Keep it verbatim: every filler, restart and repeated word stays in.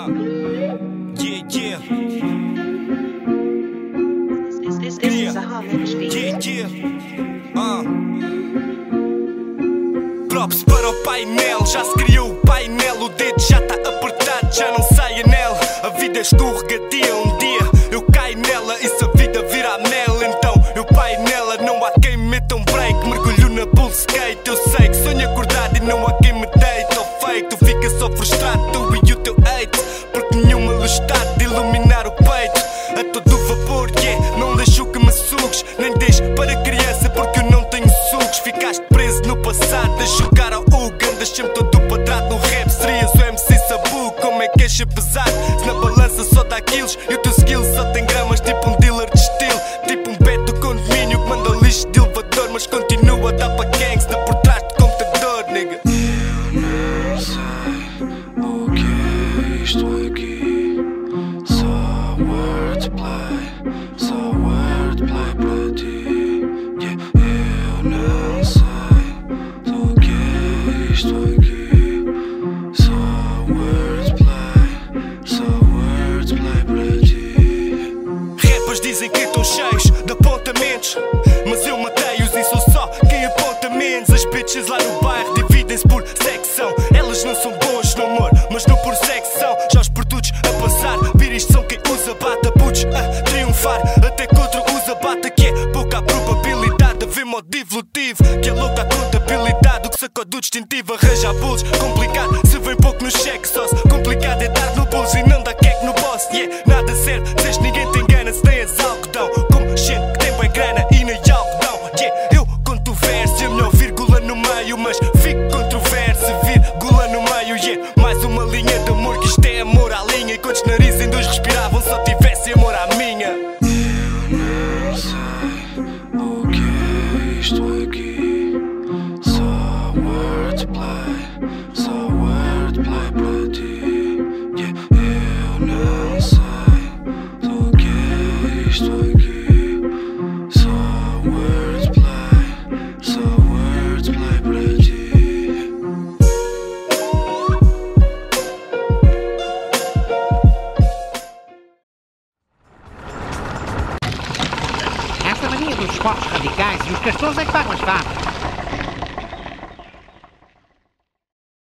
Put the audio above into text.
Uh, yeah, yeah. This, this, this Yeah. is a Harlem Street. Yeah, yeah. Uh. Props para o painel, já se criou o painel. O dedo já tá apertado, já não sai anel. A vida é escorregadia, um dia eu caio nela. E se a vida virar mel, então eu paio nela. Não há quem me meta um break, mergulho na bull skate. Eu sei que sonho acordado e não há quem me deite. Ou fake, tu fica só frustrado, tu e o teu hate. Porque nenhuma luz está de iluminar o peito. A todo vapor, yeah, não deixo que me sugues. Nem deixe para criança porque eu não tenho sugos. Ficaste preso no passado a jogar ao Hugo. Andas sempre todo quadrado no rap, serias o M C Sabu. Como é que és pesado? Se na balança só dá quilos e o teu skill só tem gramas, tipo um dealer de estilo. Tipo um bet do condomínio que manda lixo de elevador, mas continua a dar para gangsta por trás do computador, nigga. Eu não sei o que é isto aqui. Só wordplay, só wordplay para ti. Yeah, eu não sei o que é isto aqui. Só wordplay, só wordplay para ti. Rappers dizem que estão cheios de apontamentos, mas eu matei-os e sou só quem aponta menos. As bitches lá no bairro dividem-se por secção. Elas não são bons no amor, mas não por secção. Já os produtos a passar, vir isto são quem usa bata. Putos a triunfar, até que outro usa bata. Que é pouca a probabilidade de haver modo evolutivo. Que é louca a contabilidade, o que sacou do distintivo. Arranja bulls, complicado se vem pouco no cheque. Só se complicado é dar no bolso e não dar queque no boss. Yeah, nada serve, dizes ninguém tem gana se tens algodão. Como gente que tem bem grana e nem algodão. Yeah, eu conto verso e a melhor vírgula no meio, mas fico controverso, vírgula no meio. Yeah, mais uma linha de amor, que isto é amor à linha. E quantos narizes em dois respiravam se só tivesse amor à minha? Eu não sei o que é isto aqui. Só wordplay, só wordplay para ti. Yeah, eu não sei o que é isto aqui. Só wordplay, só wordplay para ti. Essa mania dos esportes radicais e os castores é que pagam as favas.